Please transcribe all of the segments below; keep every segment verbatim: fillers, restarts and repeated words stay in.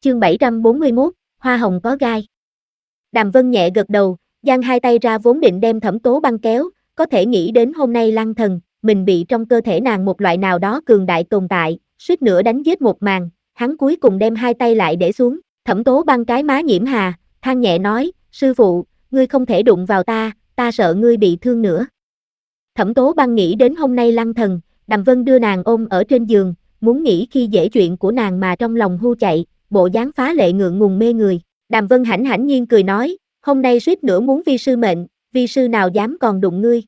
Chương bảy trăm bốn mươi mốt, Hoa hồng có gai. Đàm Vân nhẹ gật đầu, giang hai tay ra vốn định đem Thẩm Tố Băng kéo, có thể nghĩ đến hôm nay lăng thần, mình bị trong cơ thể nàng một loại nào đó cường đại tồn tại, suýt nữa đánh giết một màn, hắn cuối cùng đem hai tay lại để xuống, Thẩm Tố Băng cái má nhiễm hà, than nhẹ nói, sư phụ, ngươi không thể đụng vào ta, ta sợ ngươi bị thương nữa. Thẩm Tố Băng nghĩ đến hôm nay lăng thần, Đàm Vân đưa nàng ôm ở trên giường, muốn nghĩ khi dễ chuyện của nàng mà trong lòng hu chạy, bộ dáng phá lệ ngượng ngùng mê người. Đàm Vân hãnh hãnh nhiên cười nói, hôm nay suýt nữa muốn vi sư mệnh, vi sư nào dám còn đụng ngươi.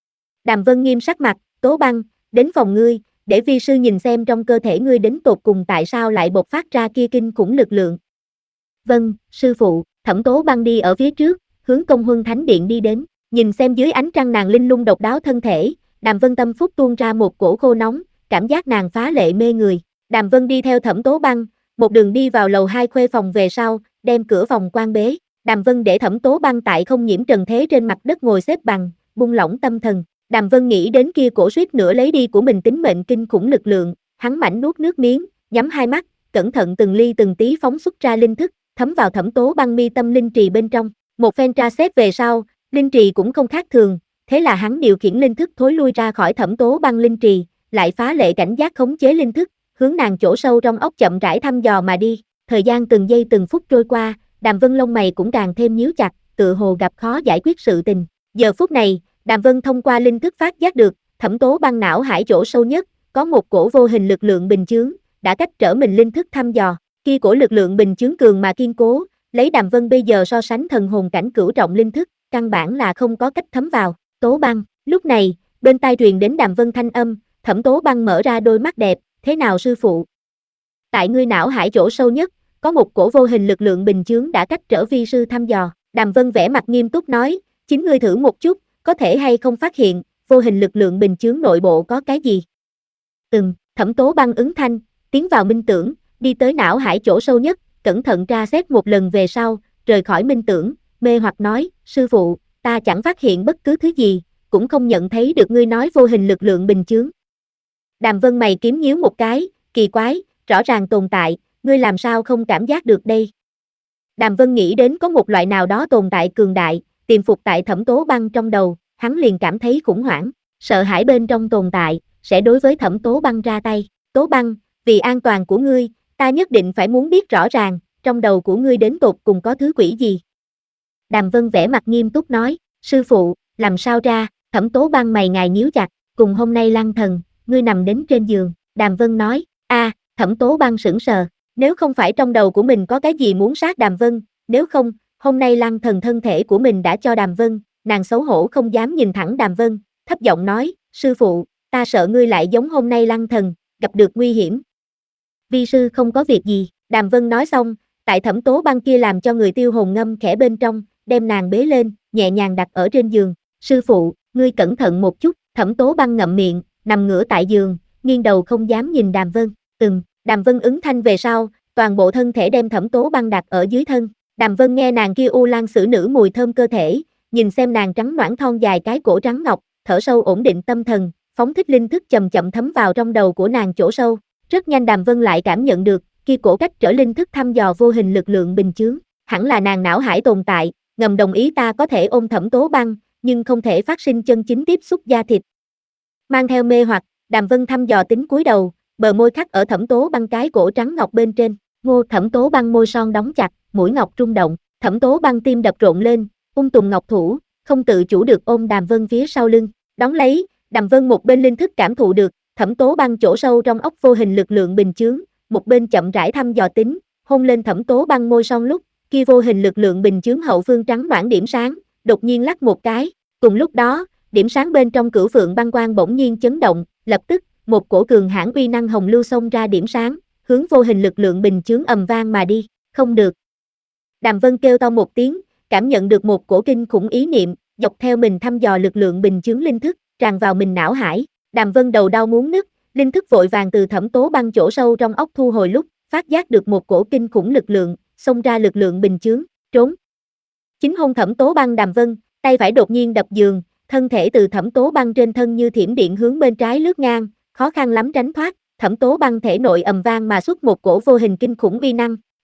Đàm Vân nghiêm sắc mặt, Tố Băng, đến phòng ngươi, để vi sư nhìn xem trong cơ thể ngươi đến tột cùng tại sao lại bộc phát ra kia kinh khủng lực lượng. Vâng, sư phụ. Thẩm Tố Băng đi ở phía trước, hướng Công Huân Thánh Điện đi đến, nhìn xem dưới ánh trăng nàng linh lung độc đáo thân thể, Đàm Vân tâm phúc tuôn ra một cổ khô nóng, cảm giác nàng phá lệ mê người. Đàm Vân đi theo Thẩm Tố Băng, một đường đi vào lầu hai khuê phòng về sau, đem cửa phòng quan bế. Đàm Vân để Thẩm Tố Băng tại không nhiễm trần thế trên mặt đất ngồi xếp bằng, buông lỏng tâm thần. Đàm Vân nghĩ đến kia cổ suýt nữa lấy đi của mình tính mệnh kinh khủng lực lượng, hắn mảnh nuốt nước miếng, nhắm hai mắt, cẩn thận từng ly từng tí phóng xuất ra linh thức, thấm vào Thẩm Tố Băng mi tâm linh trì bên trong. Một phen tra xét về sau, linh trì cũng không khác thường, thế là hắn điều khiển linh thức thối lui ra khỏi Thẩm Tố Băng linh trì, lại phá lệ cảnh giác khống chế linh thức, hướng nàng chỗ sâu trong ốc chậm rãi thăm dò mà đi. Thời gian từng giây từng phút trôi qua, Đàm Vân lông mày cũng càng thêm nhíu chặt, tựa hồ gặp khó giải quyết sự tình. Giờ phút này, Đàm Vân thông qua linh thức phát giác được, Thẩm Tố Băng não hải chỗ sâu nhất, có một cổ vô hình lực lượng bình chướng, đã cách trở mình linh thức thăm dò. Kia cổ lực lượng bình chướng cường mà kiên cố, lấy Đàm Vân bây giờ so sánh thần hồn cảnh cửu trọng linh thức, căn bản là không có cách thấm vào. Tố Băng, lúc này, bên tai truyền đến Đàm Vân thanh âm, Thẩm Tố Băng mở ra đôi mắt đẹp, thế nào sư phụ? Tại ngươi não hải chỗ sâu nhất, có một cổ vô hình lực lượng bình chướng đã cách trở vi sư thăm dò. Đàm Vân vẻ mặt nghiêm túc nói, chính ngươi thử một chút, có thể hay không phát hiện, vô hình lực lượng bình chướng nội bộ có cái gì? Ừm, Thẩm Tố Băng ứng thanh, tiến vào minh tưởng, đi tới não hải chỗ sâu nhất, cẩn thận tra xét một lần về sau, rời khỏi minh tưởng, mê hoặc nói, sư phụ, ta chẳng phát hiện bất cứ thứ gì, cũng không nhận thấy được ngươi nói vô hình lực lượng bình chướng. Đàm Vân mày kiếm nhíu một cái, kỳ quái, rõ ràng tồn tại, ngươi làm sao không cảm giác được đây? Đàm Vân nghĩ đến có một loại nào đó tồn tại cường đại, tiềm phục tại Thẩm Tố Băng trong đầu, hắn liền cảm thấy khủng hoảng, sợ hãi bên trong tồn tại, sẽ đối với Thẩm Tố Băng ra tay. Tố Băng, vì an toàn của ngươi, ta nhất định phải muốn biết rõ ràng, trong đầu của ngươi đến tột cùng có thứ quỷ gì. Đàm Vân vẻ mặt nghiêm túc nói, sư phụ, làm sao ra? Thẩm Tố Băng mày ngài nhíu chặt, cùng hôm nay lăng thần, ngươi nằm đến trên giường. Đàm Vân nói, a, Thẩm Tố Băng sững sờ, nếu không phải trong đầu của mình có cái gì muốn sát Đàm Vân, nếu không, hôm nay lăng thần thân thể của mình đã cho Đàm Vân, nàng xấu hổ không dám nhìn thẳng Đàm Vân, thấp giọng nói, sư phụ, ta sợ ngươi lại giống hôm nay lăng thần, gặp được nguy hiểm. Vi sư không có việc gì, Đàm Vân nói xong, tại Thẩm Tố Băng kia làm cho người tiêu hồn ngâm khẽ bên trong, đem nàng bế lên, nhẹ nhàng đặt ở trên giường, sư phụ, ngươi cẩn thận một chút. Thẩm Tố Băng ngậm miệng, nằm ngửa tại giường, nghiêng đầu không dám nhìn Đàm Vân. Ừm, Đàm Vân ứng thanh về sau, toàn bộ thân thể đem Thẩm Tố Băng đặt ở dưới thân. Đàm Vân nghe nàng kia u lan sử nữ mùi thơm cơ thể, nhìn xem nàng trắng nõn thon dài cái cổ trắng ngọc, thở sâu ổn định tâm thần, phóng thích linh thức chậm chậm thấm vào trong đầu của nàng chỗ sâu. Rất nhanh Đàm Vân lại cảm nhận được, kia cổ cách trở linh thức thăm dò vô hình lực lượng bình chướng, hẳn là nàng não hải tồn tại, ngầm đồng ý ta có thể ôm Thẩm Tố Băng, nhưng không thể phát sinh chân chính tiếp xúc da thịt. Mang theo mê hoặc, Đàm Vân thăm dò tính cúi đầu, bờ môi khắc ở Thẩm Tố Băng cái cổ trắng ngọc bên trên. Ngô Thẩm Tố Băng môi son đóng chặt, mũi ngọc rung động, Thẩm Tố Băng tim đập rộn lên, ung tùng ngọc thủ, không tự chủ được ôm Đàm Vân phía sau lưng, đón lấy, Đàm Vân một bên linh thức cảm thụ được, Thẩm Tố Băng chỗ sâu trong óc vô hình lực lượng bình chướng, một bên chậm rãi thăm dò tính, hôn lên Thẩm Tố Băng môi son lúc, kia vô hình lực lượng bình chướng hậu phương trắng nõn điểm sáng, đột nhiên lắc một cái, cùng lúc đó, điểm sáng bên trong cửu phượng băng quang bỗng nhiên chấn động, lập tức, một cổ cường hãn uy năng hồng lưu xông ra điểm sáng, hướng vô hình lực lượng bình chướng ầm vang mà đi, không được. Đàm Vân kêu to một tiếng, cảm nhận được một cổ kinh khủng ý niệm, dọc theo mình thăm dò lực lượng bình chướng linh thức, tràn vào mình não hải. Đàm Vân đầu đau muốn nứt, linh thức vội vàng từ Thẩm Tố Băng chỗ sâu trong óc thu hồi lúc, phát giác được một cổ kinh khủng lực lượng, xông ra lực lượng bình chướng, trốn. Chính hôn Thẩm Tố Băng Đàm Vân, tay phải đột nhiên đập giường, thân thể từ Thẩm Tố Băng trên thân như thiểm điện hướng bên trái lướt ngang, khó khăn lắm tránh thoát, Thẩm Tố Băng thể nội ầm vang mà xuất một cổ vô hình kinh khủng uy năng,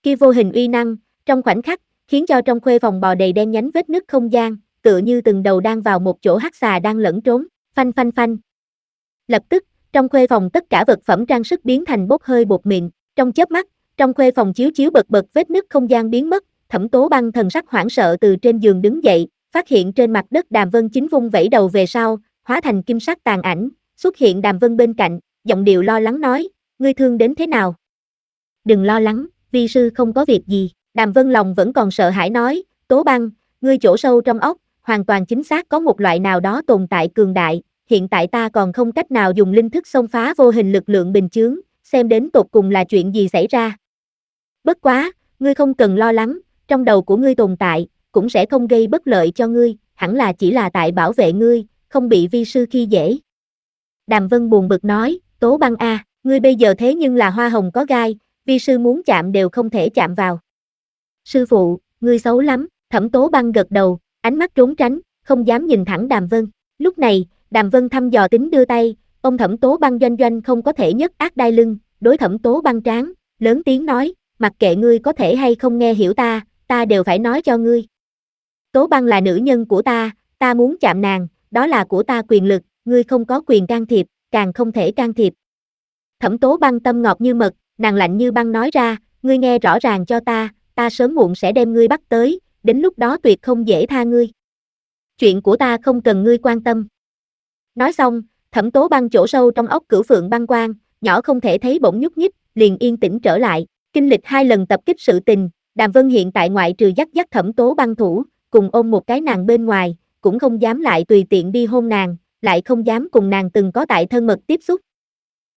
Kia vô hình uy năng, trong khoảnh khắc, khiến cho trong khuê phòng bò đầy đen nhánh vết nứt không gian, tựa như từng đầu đang vào một chỗ hắc xà đang lẫn trốn, phanh phanh phanh. Lập tức, trong khuê phòng tất cả vật phẩm trang sức biến thành bốc hơi bột mịn, trong chớp mắt, trong khuê phòng chiếu chiếu bật bật vết nứt không gian biến mất, Thẩm Tố Băng thần sắc hoảng sợ từ trên giường đứng dậy, phát hiện trên mặt đất Đàm Vân chính vung vẩy đầu về sau, hóa thành kim sắc tàn ảnh, xuất hiện Đàm Vân bên cạnh, giọng điệu lo lắng nói, ngươi thương đến thế nào? Đừng lo lắng, vi sư không có việc gì, Đàm Vân lòng vẫn còn sợ hãi nói, Tố Băng, ngươi chỗ sâu trong óc, hoàn toàn chính xác có một loại nào đó tồn tại cường đại, hiện tại ta còn không cách nào dùng linh thức xông phá vô hình lực lượng bình chướng, xem đến tột cùng là chuyện gì xảy ra. Bất quá, ngươi không cần lo lắng, trong đầu của ngươi tồn tại, cũng sẽ không gây bất lợi cho ngươi, hẳn là chỉ là tại bảo vệ ngươi, không bị vi sư khi dễ. Đàm Vân buồn bực nói, Tố Băng a, ngươi bây giờ thế nhưng là hoa hồng có gai, vi sư muốn chạm đều không thể chạm vào. Sư phụ, ngươi xấu lắm, Thẩm Tố Băng gật đầu, ánh mắt trốn tránh, không dám nhìn thẳng Đàm Vân. Lúc này, Đàm Vân thăm dò tính đưa tay, ông Thẩm Tố Băng doanh doanh không có thể nhấc ác đai lưng, đối Thẩm Tố Băng trán, lớn tiếng nói, mặc kệ ngươi có thể hay không nghe hiểu ta, ta đều phải nói cho ngươi. Tố Băng là nữ nhân của ta, ta muốn chạm nàng, đó là của ta quyền lực, ngươi không có quyền can thiệp, càng không thể can thiệp. Thẩm Tố Băng tâm ngọt như mật, nàng lạnh như băng nói ra, ngươi nghe rõ ràng cho ta, ta sớm muộn sẽ đem ngươi bắt tới, đến lúc đó tuyệt không dễ tha ngươi. Chuyện của ta không cần ngươi quan tâm. Nói xong, Thẩm Tố Băng chỗ sâu trong óc Cửu Phượng băng quang, nhỏ không thể thấy bỗng nhúc nhích, liền yên tĩnh trở lại, kinh lịch hai lần tập kích sự tình, Đàm Vân hiện tại ngoại trừ dắt dắt Thẩm Tố Băng thủ, cùng ôm một cái nàng bên ngoài, cũng không dám lại tùy tiện đi hôn nàng, lại không dám cùng nàng từng có tại thân mật tiếp xúc,